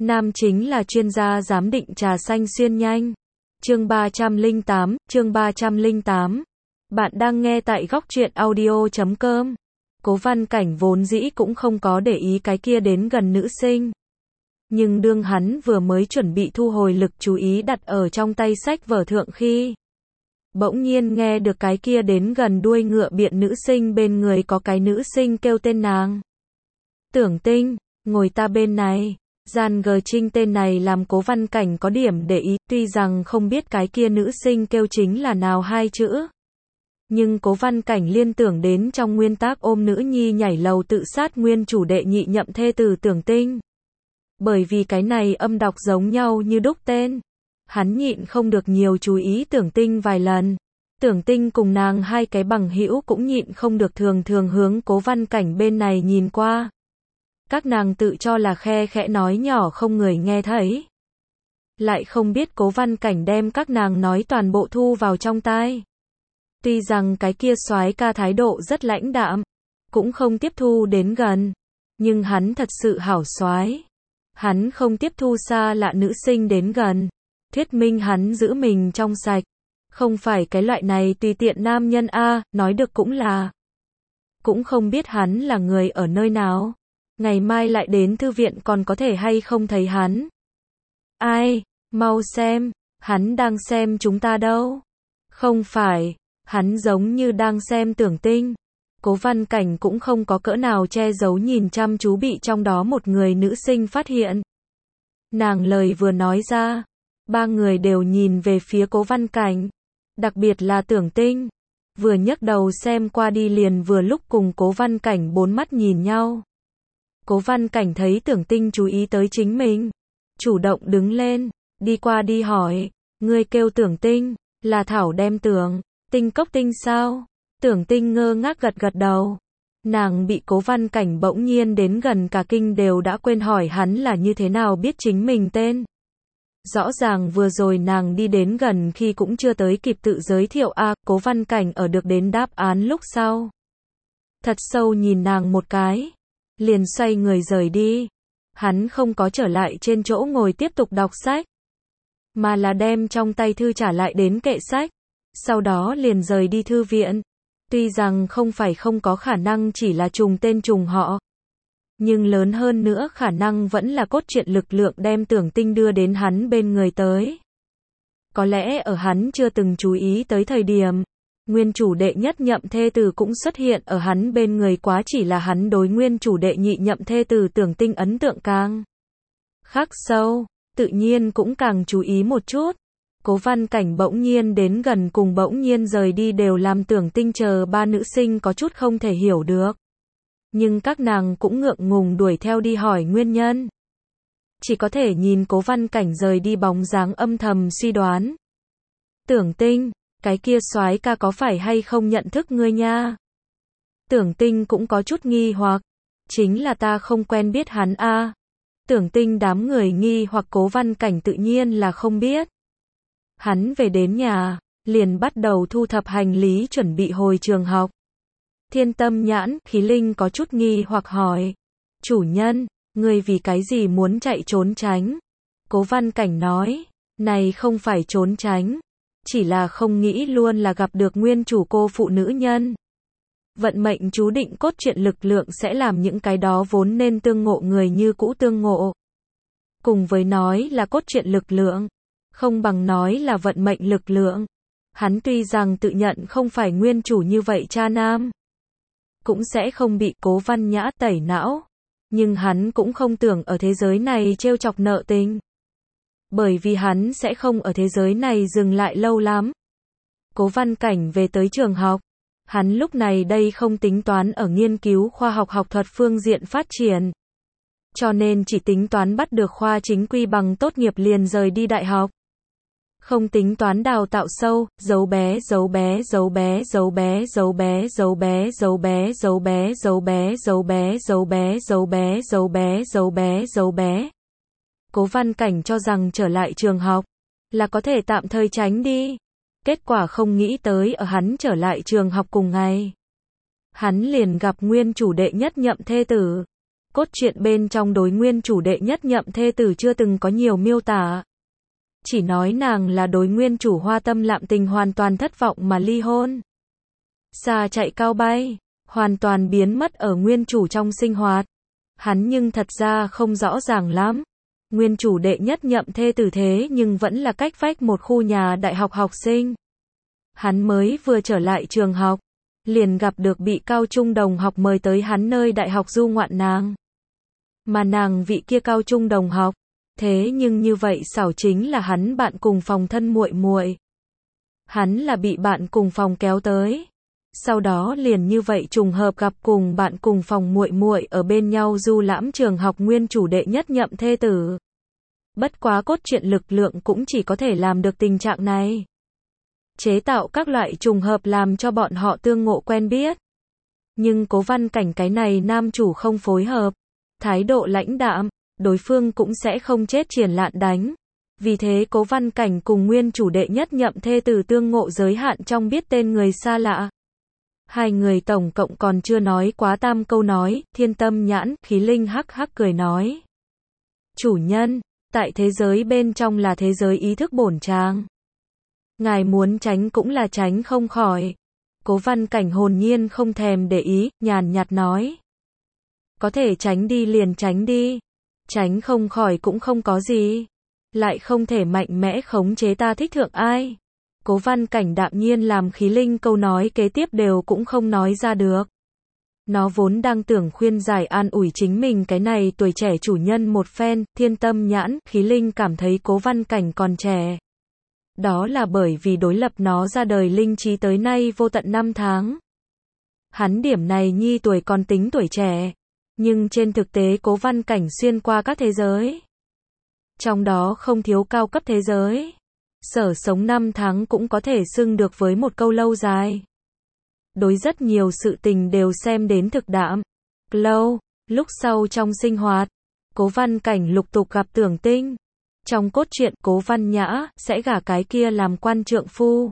Nam chính là chuyên gia giám định trà xanh xuyên nhanh. Chương 308. Bạn đang nghe tại góc truyện audio.com. Cố Văn Cảnh vốn dĩ cũng không có để ý cái kia đến gần nữ sinh. Nhưng đương hắn vừa mới chuẩn bị thu hồi lực chú ý đặt ở trong tay sách vở thượng khi bỗng nhiên nghe được cái kia đến gần đuôi ngựa biện nữ sinh bên người có cái nữ sinh kêu tên nàng. Tưởng Tinh, ngồi ta bên này. Gian G Trinh tên này làm Cố Văn Cảnh có điểm để ý, tuy rằng không biết cái kia nữ sinh kêu chính là nào hai chữ. Nhưng Cố Văn Cảnh liên tưởng đến trong nguyên tác ôm nữ nhi nhảy lầu tự sát nguyên chủ đệ nhị nhậm thê tử Tưởng Tinh. Bởi vì cái này âm đọc giống nhau như đúc tên. Hắn nhịn không được nhiều chú ý Tưởng Tinh vài lần. Tưởng Tinh cùng nàng hai cái bằng hữu cũng nhịn không được thường thường hướng Cố Văn Cảnh bên này nhìn qua. Các nàng tự cho là khe khẽ nói nhỏ không người nghe thấy. Lại không biết Cố Văn Cảnh đem các nàng nói toàn bộ thu vào trong tai. Tuy rằng cái kia soái ca thái độ rất lãnh đạm, cũng không tiếp thu đến gần, nhưng hắn thật sự hảo soái. Hắn không tiếp thu xa lạ nữ sinh đến gần, thuyết minh hắn giữ mình trong sạch, không phải cái loại này tùy tiện nam nhân a, nói được cũng là. Cũng không biết hắn là người ở nơi nào, ngày mai lại đến thư viện còn có thể hay không thấy hắn. Ai, mau xem, hắn đang xem chúng ta đâu. Không phải, hắn giống như đang xem Tưởng Tinh. Cố Văn Cảnh cũng không có cỡ nào che giấu nhìn chăm chú bị trong đó một người nữ sinh phát hiện. Nàng lời vừa nói ra, ba người đều nhìn về phía Cố Văn Cảnh, đặc biệt là Tưởng Tinh. Vừa nhấc đầu xem qua đi liền vừa lúc cùng Cố Văn Cảnh bốn mắt nhìn nhau. Cố Văn Cảnh thấy Tưởng Tinh chú ý tới chính mình, chủ động đứng lên, đi qua đi hỏi, ngươi kêu Tưởng Tinh, là Thảo đem Tưởng Tinh cốc tinh sao? Tưởng Tinh ngơ ngác gật gật đầu. Nàng bị Cố Văn Cảnh bỗng nhiên đến gần cả kinh đều đã quên hỏi hắn là như thế nào biết chính mình tên. Rõ ràng vừa rồi nàng đi đến gần khi cũng chưa tới kịp tự giới thiệu Cố Văn Cảnh ở được đến đáp án lúc sau. Thật sâu nhìn nàng một cái, liền xoay người rời đi. Hắn không có trở lại trên chỗ ngồi tiếp tục đọc sách, mà là đem trong tay thư trả lại đến kệ sách, sau đó liền rời đi thư viện. Tuy rằng không phải không có khả năng chỉ là trùng tên trùng họ, nhưng lớn hơn nữa khả năng vẫn là cốt truyện lực lượng đem Tưởng Tinh đưa đến hắn bên người tới. Có lẽ ở hắn chưa từng chú ý tới thời điểm, nguyên chủ đệ nhất nhậm thê tử cũng xuất hiện ở hắn bên người, quá chỉ là hắn đối nguyên chủ đệ nhị nhậm thê tử Tưởng Tinh ấn tượng càng khắc sâu, tự nhiên cũng càng chú ý một chút. Cố Văn Cảnh bỗng nhiên đến gần cùng bỗng nhiên rời đi đều làm Tưởng Tinh chờ ba nữ sinh có chút không thể hiểu được. Nhưng các nàng cũng ngượng ngùng đuổi theo đi hỏi nguyên nhân. Chỉ có thể nhìn Cố Văn Cảnh rời đi bóng dáng âm thầm suy đoán. Tưởng Tinh, cái kia soái ca có phải hay không nhận thức ngươi nha? Tưởng Tinh cũng có chút nghi hoặc. Chính là ta không quen biết hắn a. Tưởng Tinh đám người nghi hoặc Cố Văn Cảnh tự nhiên là không biết. Hắn về đến nhà, liền bắt đầu thu thập hành lý chuẩn bị hồi trường học. Thiên Tâm Nhãn, Khí Linh có chút nghi hoặc hỏi. Chủ nhân, ngươi vì cái gì muốn chạy trốn tránh? Cố Văn Cảnh nói, này không phải trốn tránh, chỉ là không nghĩ luôn là gặp được nguyên chủ cô phụ nữ nhân. Vận mệnh chú định cốt truyện lực lượng sẽ làm những cái đó vốn nên tương ngộ người như cũ tương ngộ. Cùng với nói là cốt truyện lực lượng, không bằng nói là vận mệnh lực lượng. Hắn tuy rằng tự nhận không phải nguyên chủ như vậy cha nam, cũng sẽ không bị Cố Văn Nhã tẩy não, nhưng hắn cũng không tưởng ở thế giới này trêu chọc nợ tình. Bởi vì hắn sẽ không ở thế giới này dừng lại lâu lắm. Cố Văn Cảnh về tới trường học, hắn lúc này đây không tính toán ở nghiên cứu khoa học học thuật phương diện phát triển, cho nên chỉ tính toán bắt được khoa chính quy bằng tốt nghiệp liền rời đi đại học. Không tính toán đào tạo sâu, giấu bé, giấu bé, giấu bé, giấu bé, giấu bé, giấu bé, giấu bé, giấu bé, giấu bé, giấu bé, giấu bé, giấu bé, giấu bé, giấu bé, giấu bé. Cố Văn Cảnh cho rằng trở lại trường học là có thể tạm thời tránh đi. Kết quả không nghĩ tới ở hắn trở lại trường học cùng ngày, hắn liền gặp nguyên chủ đệ nhất nhậm thê tử. Cốt truyện bên trong đối nguyên chủ đệ nhất nhậm thê tử chưa từng có nhiều miêu tả. Chỉ nói nàng là đối nguyên chủ hoa tâm lạm tình hoàn toàn thất vọng mà ly hôn. Xa chạy cao bay, hoàn toàn biến mất ở nguyên chủ trong sinh hoạt. Hắn nhưng thật ra không rõ ràng lắm. Nguyên chủ đệ nhất nhậm thê tử thế nhưng vẫn là cách vách một khu nhà đại học học sinh. Hắn mới vừa trở lại trường học, liền gặp được bị cao trung đồng học mời tới hắn nơi đại học du ngoạn nàng. Mà nàng vị kia cao trung đồng học, thế nhưng như vậy xảo chính là hắn bạn cùng phòng thân muội muội. Hắn là bị bạn cùng phòng kéo tới. Sau đó liền như vậy trùng hợp gặp cùng bạn cùng phòng muội muội ở bên nhau du lãm trường học nguyên chủ đệ nhất nhậm thê tử. Bất quá cốt truyện lực lượng cũng chỉ có thể làm được tình trạng này. Chế tạo các loại trùng hợp làm cho bọn họ tương ngộ quen biết. Nhưng Cố Văn Cảnh cái này nam chủ không phối hợp, thái độ lãnh đạm, đối phương cũng sẽ không chết triển lạn đánh. Vì thế Cố Văn Cảnh cùng nguyên chủ đệ nhất nhậm thê tử tương ngộ giới hạn trong biết tên người xa lạ. Hai người tổng cộng còn chưa nói quá tam câu nói, Thiên Tâm Nhãn, Khí Linh hắc hắc cười nói. Chủ nhân, tại thế giới bên trong là thế giới ý thức bổn tràng. Ngài muốn tránh cũng là tránh không khỏi. Cố Văn Cảnh hồn nhiên không thèm để ý, nhàn nhạt nói. Có thể tránh đi liền tránh đi. Tránh không khỏi cũng không có gì. Lại không thể mạnh mẽ khống chế ta thích thượng ai. Cố Văn Cảnh đạm nhiên làm Khí Linh câu nói kế tiếp đều cũng không nói ra được. Nó vốn đang tưởng khuyên giải an ủi chính mình cái này tuổi trẻ chủ nhân một phen, Thiên Tâm Nhãn, Khí Linh cảm thấy Cố Văn Cảnh còn trẻ. Đó là bởi vì đối lập nó ra đời linh trí tới nay vô tận 5 tháng. Hắn điểm này nhi tuổi còn tính tuổi trẻ. Nhưng trên thực tế Cố Văn Cảnh xuyên qua các thế giới. Trong đó không thiếu cao cấp thế giới. Sở sống 5 tháng cũng có thể xưng được với một câu lâu dài. Đối rất nhiều sự tình đều xem đến thực đạm. Lâu, lúc sau trong sinh hoạt, Cố Văn Cảnh lục tục gặp Tưởng Tinh. Trong cốt truyện Cố Văn Nhã sẽ gả cái kia làm quan trượng phu.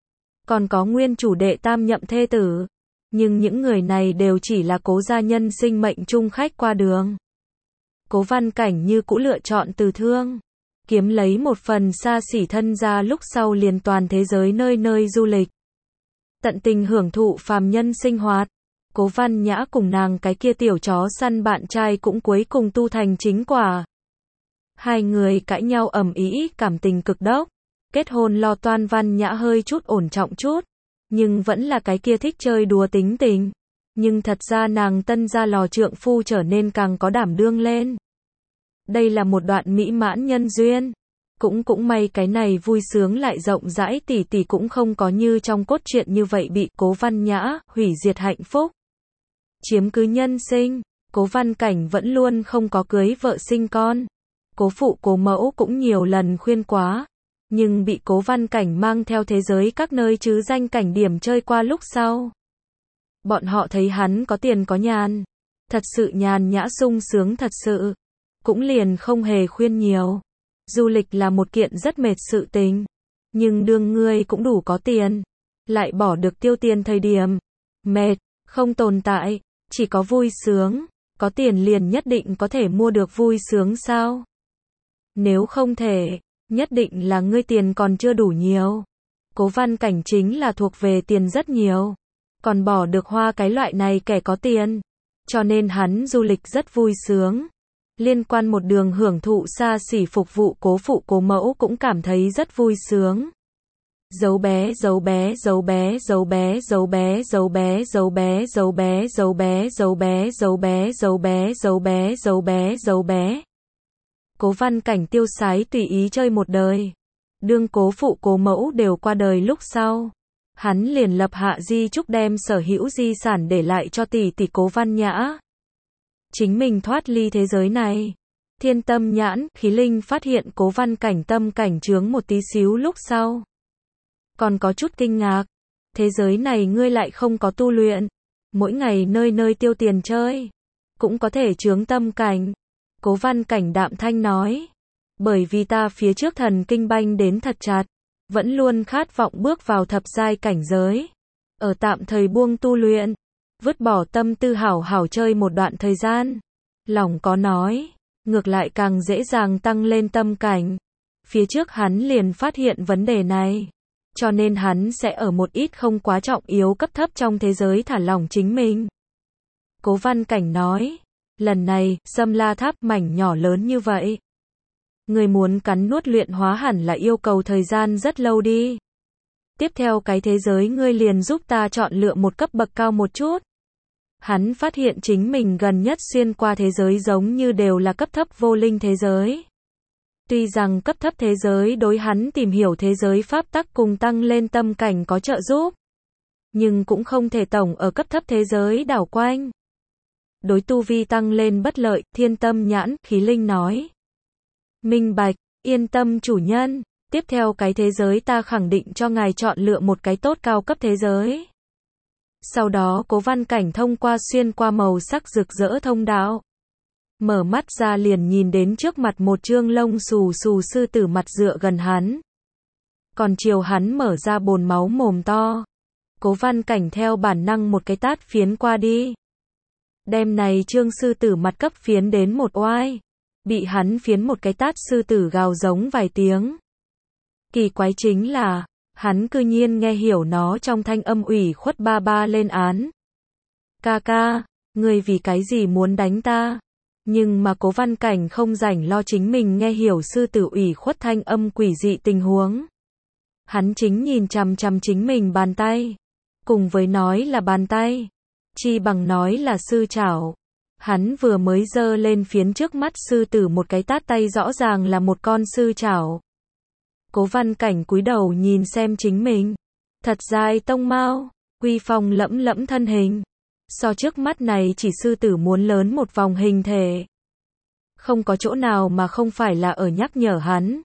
Còn có nguyên chủ đệ tam nhậm thê tử. Nhưng những người này đều chỉ là Cố gia nhân sinh mệnh chung khách qua đường. Cố Văn Cảnh như cũ lựa chọn từ thương. Kiếm lấy một phần xa xỉ thân gia lúc sau liền toàn thế giới nơi nơi du lịch. Tận tình hưởng thụ phàm nhân sinh hoạt. Cố Văn Nhã cùng nàng cái kia tiểu chó săn bạn trai cũng cuối cùng tu thành chính quả. Hai người cãi nhau ầm ĩ, cảm tình cực đốc. Kết hôn lo toan Văn Nhã hơi chút ổn trọng chút. Nhưng vẫn là cái kia thích chơi đùa tính tình. Nhưng thật ra nàng tân gia lò trượng phu trở nên càng có đảm đương lên. Đây là một đoạn mỹ mãn nhân duyên. Cũng may cái này vui sướng lại rộng rãi tỷ tỷ cũng không có như trong cốt truyện như vậy bị Cố Văn Nhã hủy diệt hạnh phúc. Chiếm cứ nhân sinh, Cố Văn Cảnh vẫn luôn không có cưới vợ sinh con. Cố phụ cố mẫu cũng nhiều lần khuyên quá. Nhưng bị Cố Văn Cảnh mang theo thế giới các nơi chứ danh cảnh điểm chơi qua lúc sau. Bọn họ thấy hắn có tiền có nhàn. Thật sự nhàn nhã sung sướng thật sự. Cũng liền không hề khuyên nhiều. Du lịch là một kiện rất mệt sự tình. Nhưng đương ngươi cũng đủ có tiền. Lại bỏ được tiêu tiền thời điểm. Mệt, không tồn tại. Chỉ có vui sướng. Có tiền liền nhất định có thể mua được vui sướng sao? Nếu không thể, nhất định là ngươi tiền còn chưa đủ nhiều. Cố Văn Cảnh chính là thuộc về tiền rất nhiều. Còn bỏ được hoa cái loại này kẻ có tiền. Cho nên hắn du lịch rất vui sướng. Liên quan một đường hưởng thụ xa xỉ phục vụ cố phụ cố mẫu cũng cảm thấy rất vui sướng. Dấu bé dấu bé dấu bé dấu bé dấu bé dấu bé dấu bé dấu bé dấu bé dấu bé dấu bé dấu bé dấu bé dấu bé dấu bé. Cố Văn Cảnh tiêu sái tùy ý chơi một đời. Đương cố phụ cố mẫu đều qua đời lúc sau, hắn liền lập hạ di chúc đem sở hữu di sản để lại cho tỷ tỷ Cố Văn Nhã. Chính mình thoát ly thế giới này. Thiên Tâm Nhãn, Khí Linh phát hiện Cố Văn Cảnh tâm cảnh chướng một tí xíu lúc sau. Còn có chút kinh ngạc. Thế giới này ngươi lại không có tu luyện. Mỗi ngày nơi nơi tiêu tiền chơi. Cũng có thể chướng tâm cảnh. Cố Văn Cảnh đạm thanh nói. Bởi vì ta phía trước thần kinh banh đến thật chặt. Vẫn luôn khát vọng bước vào thập giai cảnh giới. Ở tạm thời buông tu luyện. Vứt bỏ tâm tư hảo hảo chơi một đoạn thời gian. Lòng có nói, ngược lại càng dễ dàng tăng lên tâm cảnh. Phía trước hắn liền phát hiện vấn đề này, cho nên hắn sẽ ở một ít không quá trọng yếu cấp thấp trong thế giới thả lỏng chính mình. Cố Văn Cảnh nói, lần này, Sâm La Tháp mảnh nhỏ lớn như vậy. Người muốn cắn nuốt luyện hóa hẳn là yêu cầu thời gian rất lâu đi. Tiếp theo cái thế giới ngươi liền giúp ta chọn lựa một cấp bậc cao một chút. Hắn phát hiện chính mình gần nhất xuyên qua thế giới giống như đều là cấp thấp vô linh thế giới. Tuy rằng cấp thấp thế giới đối hắn tìm hiểu thế giới pháp tắc cùng tăng lên tâm cảnh có trợ giúp, nhưng cũng không thể tổng ở cấp thấp thế giới đảo quanh. Đối tu vi tăng lên bất lợi, Thiên Tâm Nhãn, Khí Linh nói. Minh bạch, yên tâm chủ nhân, tiếp theo cái thế giới ta khẳng định cho ngài chọn lựa một cái tốt cao cấp thế giới. Sau đó Cố Văn Cảnh thông qua xuyên qua màu sắc rực rỡ thông đạo. Mở mắt ra liền nhìn đến trước mặt một trương lông xù xù sư tử mặt dựa gần hắn. Còn chiều hắn mở ra bồn máu mồm to. Cố Văn Cảnh theo bản năng một cái tát phiến qua đi. Đem này trương sư tử mặt cấp phiến đến một oai. Bị hắn phiến một cái tát sư tử gào giống vài tiếng. Kỳ quái chính là, hắn cư nhiên nghe hiểu nó trong thanh âm ủy khuất ba ba lên án. Ca ca, ngươi vì cái gì muốn đánh ta? Nhưng mà Cố Văn Cảnh không rảnh lo chính mình nghe hiểu sư tử ủy khuất thanh âm quỷ dị tình huống. Hắn chính nhìn chằm chằm chính mình bàn tay. Cùng với nói là bàn tay, chi bằng nói là sư chảo. Hắn vừa mới giơ lên phiến trước mắt sư tử một cái tát tay rõ ràng là một con sư chảo. Cố Văn Cảnh cúi đầu nhìn xem chính mình. Thật dài tông mao, uy phong lẫm lẫm thân hình. So trước mắt này chỉ sư tử muốn lớn một vòng hình thể. Không có chỗ nào mà không phải là ở nhắc nhở hắn.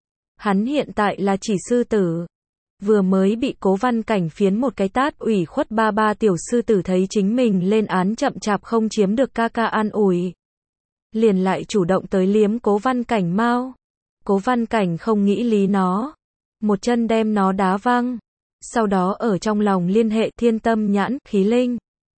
Hắn hiện tại là chỉ sư tử. Vừa mới bị Cố Văn Cảnh phiến một cái tát ủy khuất ba ba tiểu sư tử thấy chính mình lên án chậm chạp không chiếm được ca ca an ủi. Liền lại chủ động tới liếm Cố Văn Cảnh mau. Cố Văn Cảnh không nghĩ lý nó. Một chân đem nó đá văng. Sau đó ở trong lòng liên hệ Thiên Tâm Nhãn, Khí Linh.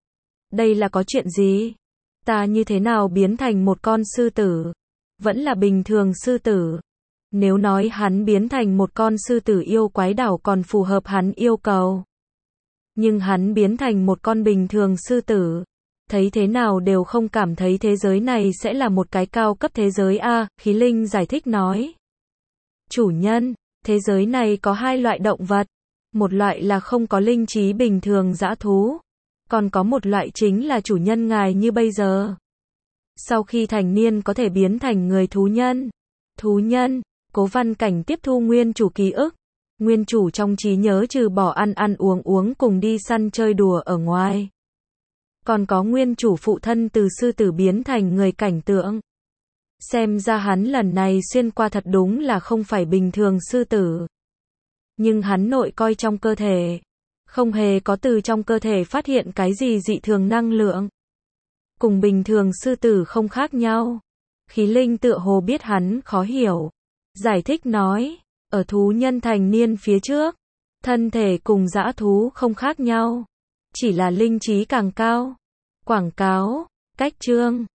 Đây là có chuyện gì? Ta như thế nào biến thành một con sư tử? Vẫn là bình thường sư tử. Nếu nói hắn biến thành một con sư tử yêu quái đảo còn phù hợp hắn yêu cầu. Nhưng hắn biến thành một con bình thường sư tử. Thấy thế nào đều không cảm thấy thế giới này sẽ là một cái cao cấp thế giới a. Khí Linh giải thích nói. Chủ nhân, thế giới này có hai loại động vật. Một loại là không có linh trí bình thường dã thú. Còn có một loại chính là chủ nhân ngài như bây giờ. Sau khi thành niên có thể biến thành người thú nhân. Thú nhân, Cố Văn Cảnh tiếp thu nguyên chủ ký ức. Nguyên chủ trong trí nhớ trừ bỏ ăn ăn uống uống cùng đi săn chơi đùa ở ngoài. Còn có nguyên chủ phụ thân từ sư tử biến thành người cảnh tượng. Xem ra hắn lần này xuyên qua thật đúng là không phải bình thường sư tử. Nhưng hắn nội coi trong cơ thể. Không hề có từ trong cơ thể phát hiện cái gì dị thường năng lượng. Cùng bình thường sư tử không khác nhau. Khí Linh tựa hồ biết hắn khó hiểu. Giải thích nói, ở thú nhân thành niên phía trước, thân thể cùng dã thú không khác nhau. Chỉ là linh trí càng cao. Quảng cáo, cách chương.